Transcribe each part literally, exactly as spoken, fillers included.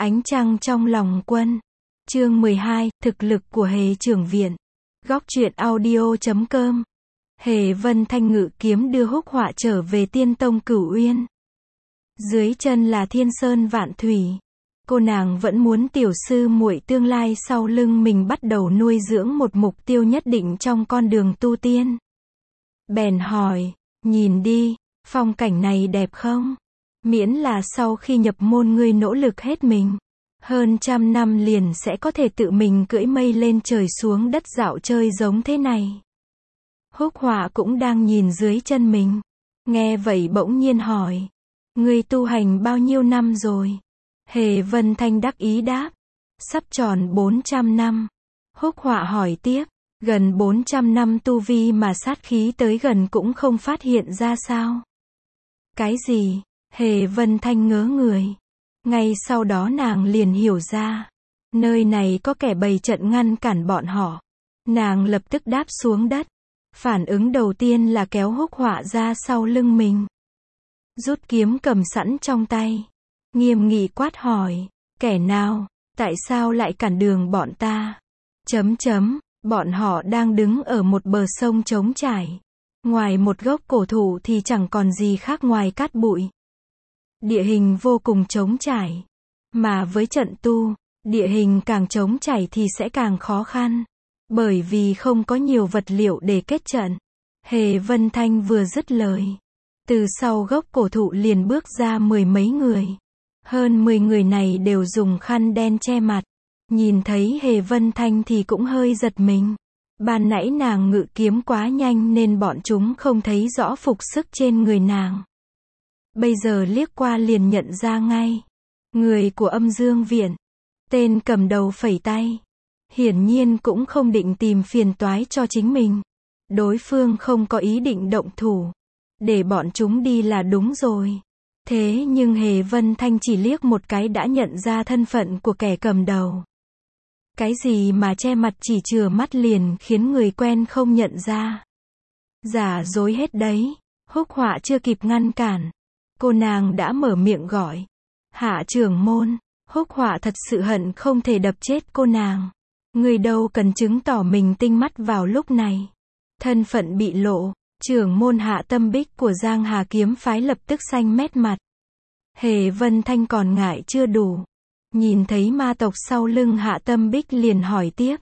Ánh trăng trong lòng quân. Chương mười hai, thực lực của Hề trưởng viện. Góc truyện audio chấm com. Hề Vân Thanh ngự kiếm đưa Húc Họa trở về Tiên Tông Cửu Uyên. Dưới chân là Thiên Sơn Vạn Thủy. Cô nàng vẫn muốn tiểu sư muội tương lai sau lưng mình bắt đầu nuôi dưỡng một mục tiêu nhất định trong con đường tu tiên. Bèn hỏi, nhìn đi, phong cảnh này đẹp không? Miễn là sau khi nhập môn ngươi nỗ lực hết mình, hơn trăm năm liền sẽ có thể tự mình cưỡi mây lên trời xuống đất dạo chơi giống thế này. Húc Họa cũng đang nhìn dưới chân mình. Nghe vậy bỗng nhiên hỏi, ngươi tu hành bao nhiêu năm rồi? Hề Vân Thanh đắc ý đáp, sắp tròn bốn trăm năm. Húc Họa hỏi tiếp, gần bốn trăm năm tu vi mà sát khí tới gần cũng không phát hiện ra sao? Cái gì? Hề Vân Thanh ngớ người. Ngay sau đó nàng liền hiểu ra, nơi này có kẻ bày trận ngăn cản bọn họ. Nàng lập tức đáp xuống đất. Phản ứng đầu tiên là kéo Húc Họa ra sau lưng mình. Rút kiếm cầm sẵn trong tay. Nghiêm nghị quát hỏi, kẻ nào, tại sao lại cản đường bọn ta? Chấm chấm, bọn họ đang đứng ở một bờ sông trống trải. Ngoài một gốc cổ thụ thì chẳng còn gì khác ngoài cát bụi. Địa hình vô cùng trống trải. Mà với trận tu, địa hình càng trống trải thì sẽ càng khó khăn. Bởi vì không có nhiều vật liệu để kết trận. Hề Vân Thanh vừa dứt lời, từ sau gốc cổ thụ liền bước ra mười mấy người. Hơn mười người này đều dùng khăn đen che mặt. Nhìn thấy Hề Vân Thanh thì cũng hơi giật mình. Ban nãy nàng ngự kiếm quá nhanh nên bọn chúng không thấy rõ phục sức trên người nàng. Bây giờ liếc qua liền nhận ra ngay. Người của Âm Dương Viện. Tên cầm đầu phẩy tay. Hiển nhiên cũng không định tìm phiền toái cho chính mình. Đối phương không có ý định động thủ. Để bọn chúng đi là đúng rồi. Thế nhưng Hề Vân Thanh chỉ liếc một cái đã nhận ra thân phận của kẻ cầm đầu. Cái gì mà che mặt chỉ chừa mắt liền khiến người quen không nhận ra. Giả dối hết đấy. Húc Họa chưa kịp ngăn cản. Cô nàng đã mở miệng gọi. Hạ trưởng môn. Húc Họa thật sự hận không thể đập chết cô nàng. Người đâu cần chứng tỏ mình tinh mắt vào lúc này. Thân phận bị lộ. Trưởng môn Hạ Tâm Bích của Giang Hà kiếm phái lập tức xanh mét mặt. Hề Vân Thanh còn ngại chưa đủ. Nhìn thấy ma tộc sau lưng Hạ Tâm Bích liền hỏi tiếp.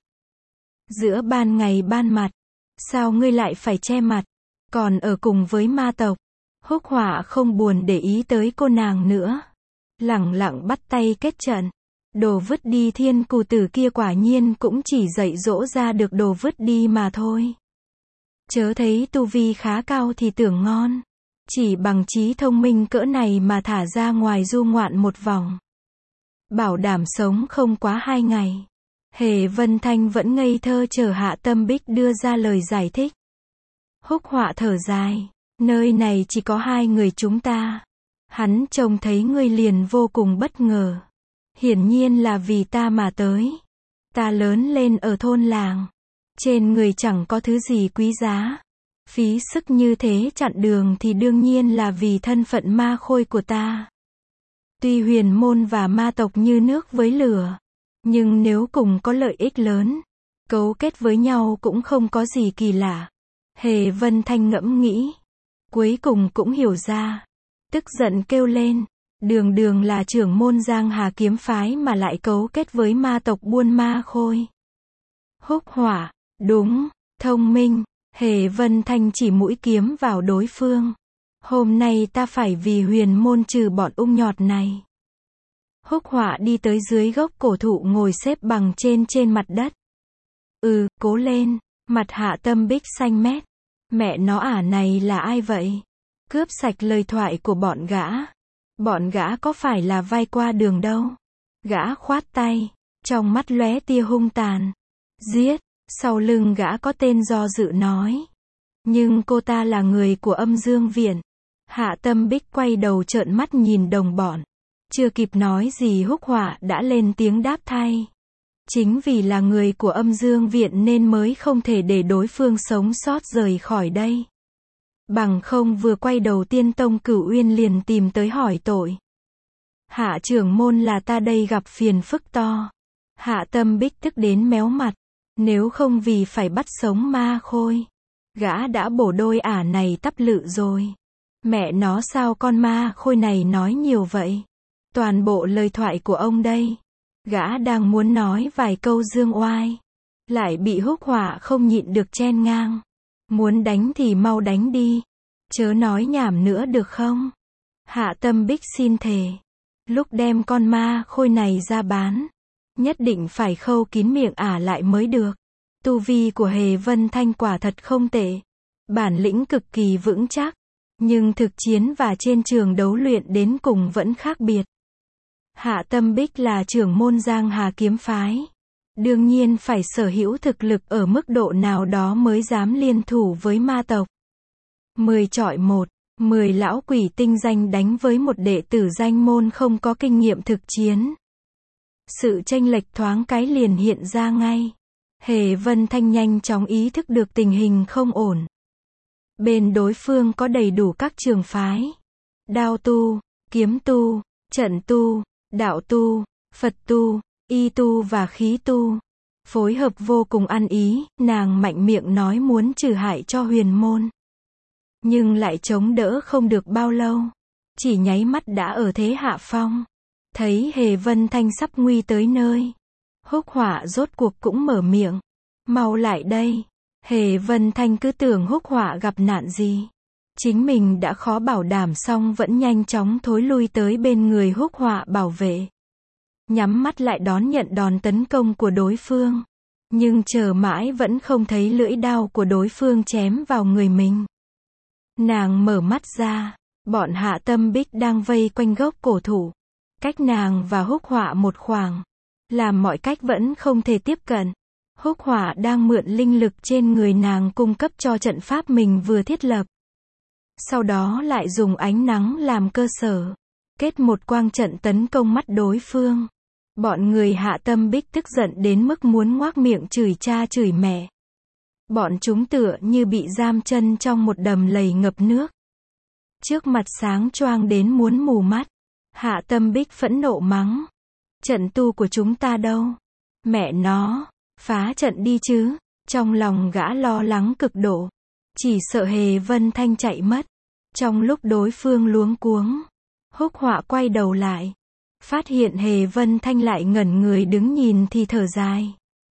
Giữa ban ngày ban mặt, sao ngươi lại phải che mặt, còn ở cùng với ma tộc? Húc Họa không buồn để ý tới cô nàng nữa. Lẳng lặng bắt tay kết trận. Đồ vứt đi thiên cù tử kia quả nhiên cũng chỉ dạy dỗ ra được đồ vứt đi mà thôi. Chớ thấy tu vi khá cao thì tưởng ngon. Chỉ bằng trí thông minh cỡ này mà thả ra ngoài du ngoạn một vòng. Bảo đảm sống không quá hai ngày. Hề Vân Thanh vẫn ngây thơ chờ Hạ Tâm Bích đưa ra lời giải thích. Húc Họa thở dài. Nơi này chỉ có hai người chúng ta. Hắn trông thấy ngươi liền vô cùng bất ngờ. Hiển nhiên là vì ta mà tới. Ta lớn lên ở thôn làng. Trên người chẳng có thứ gì quý giá. Phí sức như thế chặn đường thì đương nhiên là vì thân phận ma khôi của ta. Tuy huyền môn và ma tộc như nước với lửa. Nhưng nếu cùng có lợi ích lớn, cấu kết với nhau cũng không có gì kỳ lạ. Hề Vân Thanh ngẫm nghĩ. Cuối cùng cũng hiểu ra. Tức giận kêu lên. Đường đường là trưởng môn Giang Hà kiếm phái mà lại cấu kết với ma tộc buôn ma khôi. Húc Họa, đúng, thông minh. Hề Vân Thanh chỉ mũi kiếm vào đối phương. Hôm nay ta phải vì huyền môn trừ bọn ung nhọt này. Húc Họa đi tới dưới gốc cổ thụ ngồi xếp bằng trên trên mặt đất. Ừ, cố lên. Mặt Hạ Tâm Bích xanh mét. Mẹ nó ả này là ai vậy? Cướp sạch lời thoại của bọn gã. Bọn gã có phải là vai qua đường đâu? Gã khoát tay. Trong mắt lóe tia hung tàn. Giết. Sau lưng gã có tên do dự nói. Nhưng cô ta là người của Âm Dương Viện. Hạ Tâm Bích quay đầu trợn mắt nhìn đồng bọn. Chưa kịp nói gì Húc Họa đã lên tiếng đáp thay. Chính vì là người của Âm Dương Viện nên mới không thể để đối phương sống sót rời khỏi đây. Bằng không vừa quay đầu Tiên Tông Cửu Uyên liền tìm tới hỏi tội. Hạ trưởng môn là ta đây gặp phiền phức to. Hạ Tâm Bích tức đến méo mặt. Nếu không vì phải bắt sống ma khôi, gã đã bổ đôi ả này tắp lự rồi. Mẹ nó sao con ma khôi này nói nhiều vậy? Toàn bộ lời thoại của ông đây. Gã đang muốn nói vài câu dương oai, lại bị Húc Họa không nhịn được chen ngang. Muốn đánh thì mau đánh đi. Chớ nói nhảm nữa được không? Hạ Tâm Bích xin thề. Lúc đem con ma khôi này ra bán, nhất định phải khâu kín miệng ả lại mới được. Tu vi của Hề Vân Thanh quả thật không tệ. Bản lĩnh cực kỳ vững chắc. Nhưng thực chiến và trên trường đấu luyện đến cùng vẫn khác biệt. Hạ Tâm Bích là trưởng môn Giang Hà kiếm phái. Đương nhiên phải sở hữu thực lực ở mức độ nào đó mới dám liên thủ với ma tộc. Mười chọi một, mười lão quỷ tinh danh đánh với một đệ tử danh môn không có kinh nghiệm thực chiến. Sự chênh lệch thoáng cái liền hiện ra ngay. Hề Vân Thanh nhanh chóng ý thức được tình hình không ổn. Bên đối phương có đầy đủ các trường phái. Đao tu, kiếm tu, trận tu, đạo tu, Phật tu, y tu và khí tu. Phối hợp vô cùng ăn ý, nàng mạnh miệng nói muốn trừ hại cho huyền môn. Nhưng lại chống đỡ không được bao lâu. Chỉ nháy mắt đã ở thế hạ phong. Thấy Hề Vân Thanh sắp nguy tới nơi. Húc Họa rốt cuộc cũng mở miệng. Mau lại đây. Hề Vân Thanh cứ tưởng Húc Họa gặp nạn gì. Chính mình đã khó bảo đảm xong vẫn nhanh chóng thối lui tới bên người Húc Họa bảo vệ. Nhắm mắt lại đón nhận đòn tấn công của đối phương. Nhưng chờ mãi vẫn không thấy lưỡi đao của đối phương chém vào người mình. Nàng mở mắt ra. Bọn Hạ Tâm Bích đang vây quanh gốc cổ thụ. Cách nàng và Húc Họa một khoảng. Làm mọi cách vẫn không thể tiếp cận. Húc Họa đang mượn linh lực trên người nàng cung cấp cho trận pháp mình vừa thiết lập. Sau đó lại dùng ánh nắng làm cơ sở. Kết một quang trận tấn công mắt đối phương. Bọn người Hạ Tâm Bích tức giận đến mức muốn ngoác miệng chửi cha chửi mẹ. Bọn chúng tựa như bị giam chân trong một đầm lầy ngập nước. Trước mặt sáng choang đến muốn mù mắt. Hạ Tâm Bích phẫn nộ mắng. Trận tu của chúng ta đâu? Mẹ nó, phá trận đi chứ. Trong lòng gã lo lắng cực độ. Chỉ sợ Hề Vân Thanh chạy mất. Trong lúc đối phương luống cuống, Húc Họa quay đầu lại. Phát hiện Hề Vân Thanh lại ngẩn người đứng nhìn thì thở dài.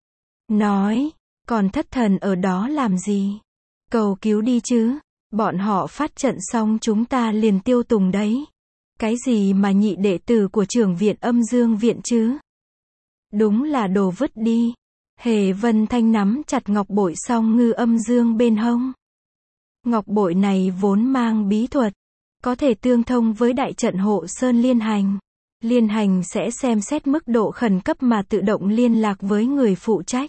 Nói, còn thất thần ở đó làm gì? Cầu cứu đi chứ. Bọn họ phát trận xong chúng ta liền tiêu tùng đấy. Cái gì mà nhị đệ tử của trưởng viện Âm Dương viện chứ? Đúng là đồ vứt đi. Hề Vân Thanh nắm chặt ngọc bội song ngư âm dương bên hông. Ngọc bội này vốn mang bí thuật, có thể tương thông với đại trận hộ sơn liên hành. Liên hành sẽ xem xét mức độ khẩn cấp mà tự động liên lạc với người phụ trách.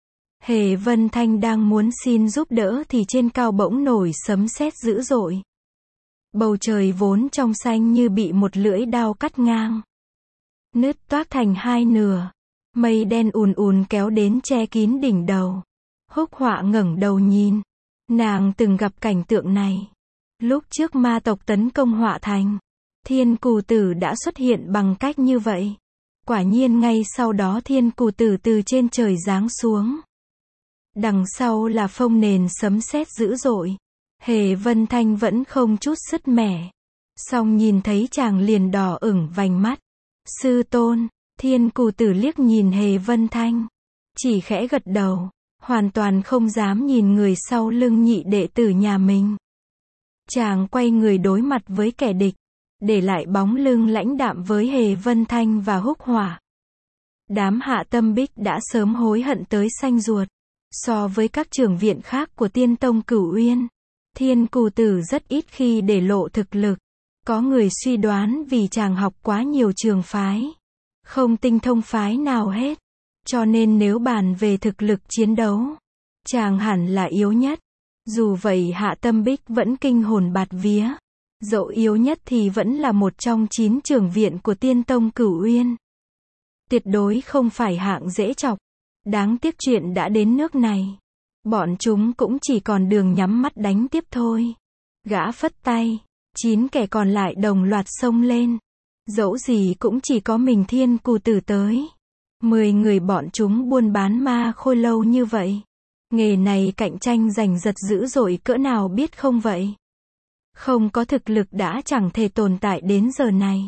Hề Vân Thanh đang muốn xin giúp đỡ thì trên cao bỗng nổi sấm sét dữ dội. Bầu trời vốn trong xanh như bị một lưỡi đao cắt ngang. Nứt toác thành hai nửa. Mây đen ùn ùn kéo đến che kín đỉnh đầu. Húc Họa ngẩng đầu nhìn. Nàng từng gặp cảnh tượng này. Lúc trước ma tộc tấn công Họa Thành, Thiên Cù Tử đã xuất hiện bằng cách như vậy. Quả nhiên ngay sau đó Thiên Cù Tử từ trên trời giáng xuống. Đằng sau là phông nền sấm sét dữ dội. Hề Vân Thanh vẫn không chút sứt mẻ. Song nhìn thấy chàng liền đỏ ửng vành mắt. Sư tôn, Thiên Cù Tử liếc nhìn Hề Vân Thanh. Chỉ khẽ gật đầu. Hoàn toàn không dám nhìn người sau lưng nhị đệ tử nhà mình. Chàng quay người đối mặt với kẻ địch. Để lại bóng lưng lãnh đạm với Hề Vân Thanh và Húc Họa. Đám Hạ Tâm Bích đã sớm hối hận tới xanh ruột. So với các trưởng viện khác của Tiên Tông Cửu Uyên, Thiên Cù Tử rất ít khi để lộ thực lực. Có người suy đoán vì chàng học quá nhiều trường phái, không tinh thông phái nào hết. Cho nên nếu bàn về thực lực chiến đấu, chàng hẳn là yếu nhất. Dù vậy Hạ Tâm Bích vẫn kinh hồn bạt vía. Dẫu yếu nhất thì vẫn là một trong chín trưởng viện của Tiên Tông Cửu Uyên. Tuyệt đối không phải hạng dễ chọc. Đáng tiếc chuyện đã đến nước này. Bọn chúng cũng chỉ còn đường nhắm mắt đánh tiếp thôi. Gã phất tay. Chín kẻ còn lại đồng loạt xông lên. Dẫu gì cũng chỉ có mình Thiên Cù Tử tới. Mười người bọn chúng buôn bán ma khôi lâu như vậy. Nghề này cạnh tranh giành giật dữ dội cỡ nào biết không vậy? Không có thực lực đã chẳng thể tồn tại đến giờ này.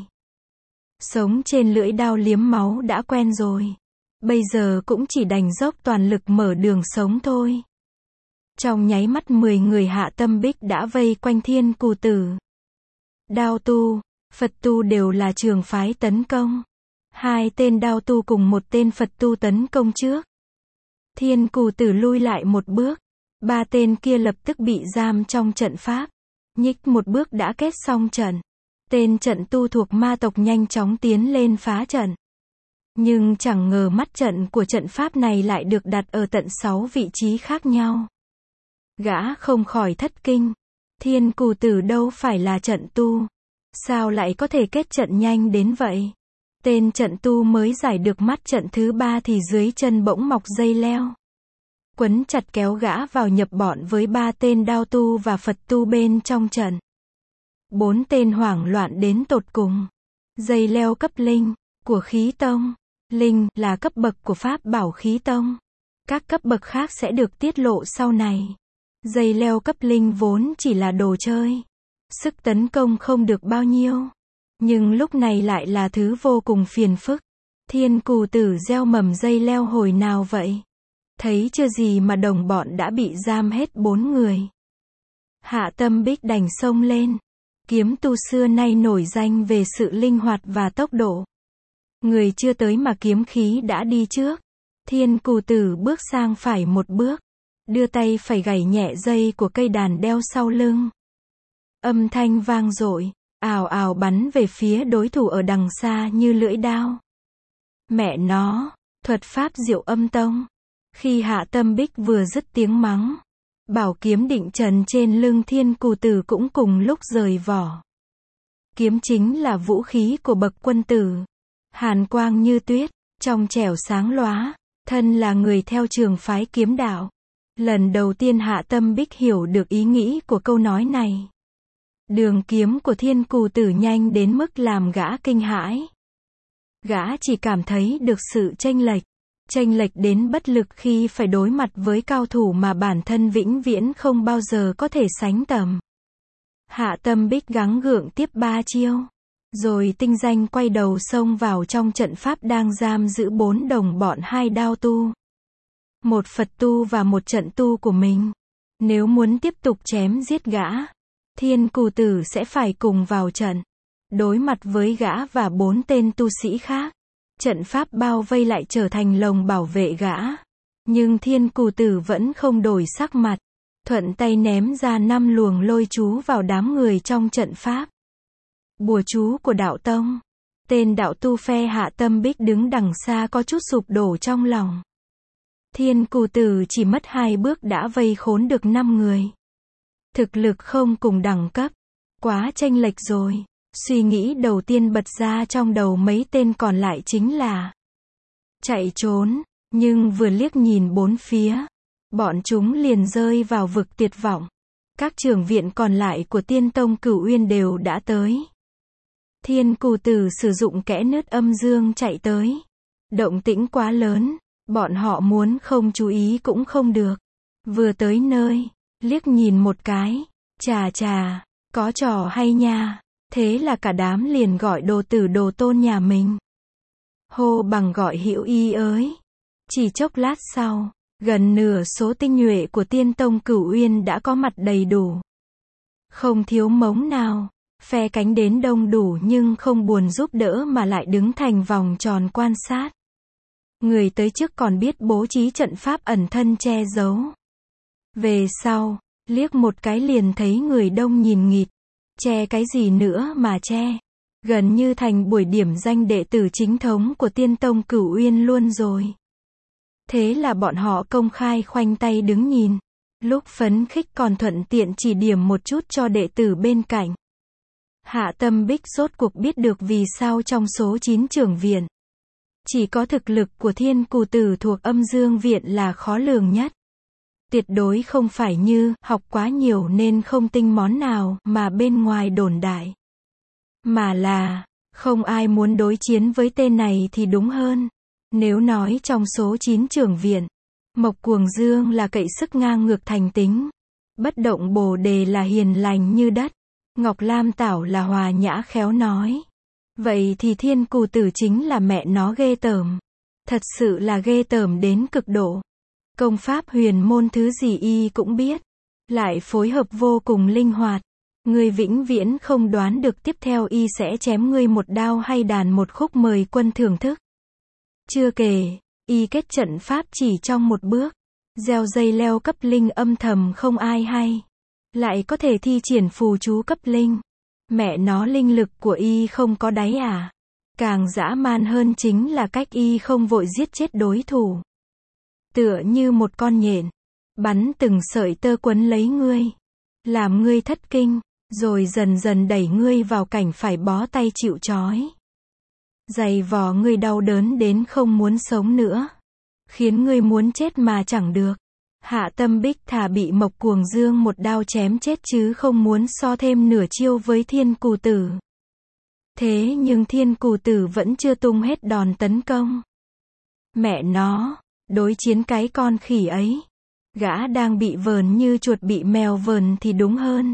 Sống trên lưỡi đao liếm máu đã quen rồi. Bây giờ cũng chỉ đành dốc toàn lực mở đường sống thôi. Trong nháy mắt mười người Hạ Tâm Bích đã vây quanh Thiên Cù Tử. Đao tu, Phật tu đều là trường phái tấn công. Hai tên đao tu cùng một tên Phật tu tấn công trước. Thiên Cù Tử lui lại một bước. Ba tên kia lập tức bị giam trong trận pháp. Nhích một bước đã kết xong trận. Tên trận tu thuộc ma tộc nhanh chóng tiến lên phá trận. Nhưng chẳng ngờ mắt trận của trận pháp này lại được đặt ở tận sáu vị trí khác nhau. Gã không khỏi thất kinh. Thiên Cù Tử đâu phải là trận tu. Sao lại có thể kết trận nhanh đến vậy? Tên trận tu mới giải được mắt trận thứ ba thì dưới chân bỗng mọc dây leo. Quấn chặt kéo gã vào nhập bọn với ba tên đao tu và Phật tu bên trong trận. Bốn tên hoảng loạn đến tột cùng. Dây leo cấp linh, của khí tông. Linh là cấp bậc của pháp bảo khí tông. Các cấp bậc khác sẽ được tiết lộ sau này. Dây leo cấp linh vốn chỉ là đồ chơi. Sức tấn công không được bao nhiêu. Nhưng lúc này lại là thứ vô cùng phiền phức. Thiên Cù Tử gieo mầm dây leo hồi nào vậy? Thấy chưa gì mà đồng bọn đã bị giam hết bốn người. Hạ Tâm Bích đành xông lên. Kiếm tu xưa nay nổi danh về sự linh hoạt và tốc độ. Người chưa tới mà kiếm khí đã đi trước. Thiên Cù Tử bước sang phải một bước. Đưa tay phải gảy nhẹ dây của cây đàn đeo sau lưng. Âm thanh vang dội, ào ào bắn về phía đối thủ ở đằng xa như lưỡi đao. Mẹ nó, thuật pháp Diệu Âm Tông. Khi Hạ Tâm Bích vừa dứt tiếng mắng, bảo kiếm định trần trên lưng Thiên Cù Tử cũng cùng lúc rời vỏ. Kiếm chính là vũ khí của bậc quân tử. Hàn quang như tuyết, trong trẻo sáng lóa, thân là người theo trường phái kiếm đạo. Lần đầu tiên Hạ Tâm Bích hiểu được ý nghĩ của câu nói này. Đường kiếm của Thiên Cù Tử nhanh đến mức làm gã kinh hãi. Gã chỉ cảm thấy được sự chênh lệch. Chênh lệch đến bất lực khi phải đối mặt với cao thủ mà bản thân vĩnh viễn không bao giờ có thể sánh tầm. Hạ Tâm Bích gắng gượng tiếp ba chiêu. Rồi tinh danh quay đầu xông vào trong trận pháp đang giam giữ bốn đồng bọn hai đao tu. Một Phật tu và một trận tu của mình. Nếu muốn tiếp tục chém giết gã, Thiên Cù Tử sẽ phải cùng vào trận. Đối mặt với gã và bốn tên tu sĩ khác. Trận pháp bao vây lại trở thành lồng bảo vệ gã. Nhưng Thiên Cù Tử vẫn không đổi sắc mặt. Thuận tay ném ra năm luồng lôi chú vào đám người trong trận pháp. Bùa chú của đạo tông. Tên đạo tu phe Hạ Tâm Bích đứng đằng xa có chút sụp đổ trong lòng. Thiên Cù Tử chỉ mất hai bước đã vây khốn được năm người. Thực lực không cùng đẳng cấp. Quá chênh lệch rồi. Suy nghĩ đầu tiên bật ra trong đầu mấy tên còn lại chính là chạy trốn. Nhưng vừa liếc nhìn bốn phía, bọn chúng liền rơi vào vực tuyệt vọng. Các trưởng viện còn lại của Tiên Tông Cửu Uyên đều đã tới. Thiên Cù Tử sử dụng kẽ nứt âm dương chạy tới. Động tĩnh quá lớn, bọn họ muốn không chú ý cũng không được. Vừa tới nơi, liếc nhìn một cái, chà chà, có trò hay nha. Thế là cả đám liền gọi đồ tử đồ tôn nhà mình. Hô bằng gọi hữu y ới. Chỉ chốc lát sau, gần nửa số tinh nhuệ của Tiên Tông Cửu Uyên đã có mặt đầy đủ. Không thiếu mống nào. Phe cánh đến đông đủ nhưng không buồn giúp đỡ mà lại đứng thành vòng tròn quan sát. Người tới trước còn biết bố trí trận pháp ẩn thân che giấu. Về sau, liếc một cái liền thấy người đông nhìn nghịt. Che cái gì nữa mà che. Gần như thành buổi điểm danh đệ tử chính thống của Tiên Tông Cửu Uyên luôn rồi. Thế là bọn họ công khai khoanh tay đứng nhìn. Lúc phấn khích còn thuận tiện chỉ điểm một chút cho đệ tử bên cạnh. Hạ Tâm Bích rốt cuộc biết được vì sao trong số chín trưởng viện, chỉ có thực lực của Thiên Cù Tử thuộc Âm Dương Viện là khó lường nhất. Tuyệt đối không phải như học quá nhiều nên không tinh món nào mà bên ngoài đồn đại. Mà là Không ai muốn đối chiến với tên này thì đúng hơn. Nếu nói trong số chín trưởng viện, Mộc Cuồng Dương là cậy sức ngang ngược thành tính. Bất Động Bồ Đề là hiền lành như đất. Ngọc Lam Tảo là hòa nhã khéo nói. Vậy thì Thiên Cù Tử chính là mẹ nó ghê tởm. Thật sự là ghê tởm đến cực độ. Công pháp huyền môn thứ gì y cũng biết. Lại phối hợp vô cùng linh hoạt. Ngươi vĩnh viễn không đoán được tiếp theo y sẽ chém ngươi một đao hay đàn một khúc mời quân thưởng thức. Chưa kể, y kết trận pháp chỉ trong một bước. Gieo dây leo cấp linh âm thầm không ai hay. Lại có thể thi triển phù chú cấp linh. Mẹ nó linh lực của y không có đáy à. Càng dã man hơn chính là cách y không vội giết chết đối thủ. Tựa như một con nhện. Bắn từng sợi tơ quấn lấy ngươi. Làm ngươi thất kinh. Rồi dần dần đẩy ngươi vào cảnh phải bó tay chịu trói. Giày vò ngươi đau đớn đến không muốn sống nữa. Khiến ngươi muốn chết mà chẳng được. Hạ Tâm Bích thà bị Mộc Cuồng Dương một đao chém chết chứ không muốn so thêm nửa chiêu với Thiên Cù Tử. Thế nhưng Thiên Cù Tử vẫn chưa tung hết đòn tấn công. Mẹ nó, đối chiến cái con khỉ ấy. Gã đang bị vờn như chuột bị mèo vờn thì đúng hơn.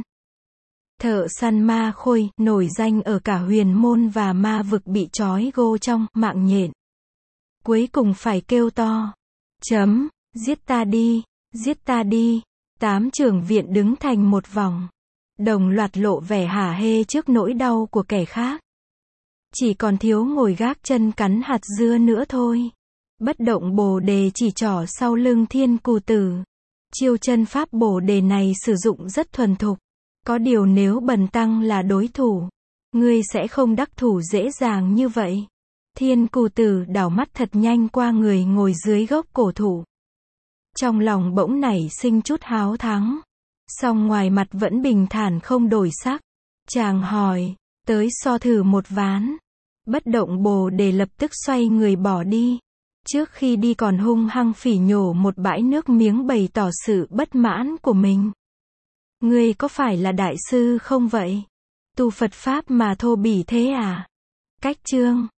Thợ săn ma khôi, nổi danh ở cả huyền môn và ma vực bị trói gô trong mạng nhện. Cuối cùng phải kêu to. Chấm, giết ta đi, giết ta đi. Tám trưởng viện đứng thành một vòng. Đồng loạt lộ vẻ hả hê trước nỗi đau của kẻ khác. Chỉ còn thiếu ngồi gác chân cắn hạt dưa nữa thôi. Bất Động Bồ Đề chỉ trỏ sau lưng Thiên Cù Tử. Chiêu chân pháp Bồ Đề này sử dụng rất thuần thục. Có điều nếu Bần Tăng là đối thủ, ngươi sẽ không đắc thủ dễ dàng như vậy. Thiên Cù Tử đảo mắt thật nhanh qua người ngồi dưới gốc cổ thụ. Trong lòng bỗng nảy sinh chút háo thắng. Song ngoài mặt vẫn bình thản không đổi sắc. Chàng hỏi, tới so thử một ván. Bất Động Bồ Đề lập tức xoay người bỏ đi. Trước khi đi còn hung hăng phỉ nhổ một bãi nước miếng bày tỏ sự bất mãn của mình. Ngươi có phải là đại sư không vậy? Tu Phật Pháp mà thô bỉ thế à? Cách chương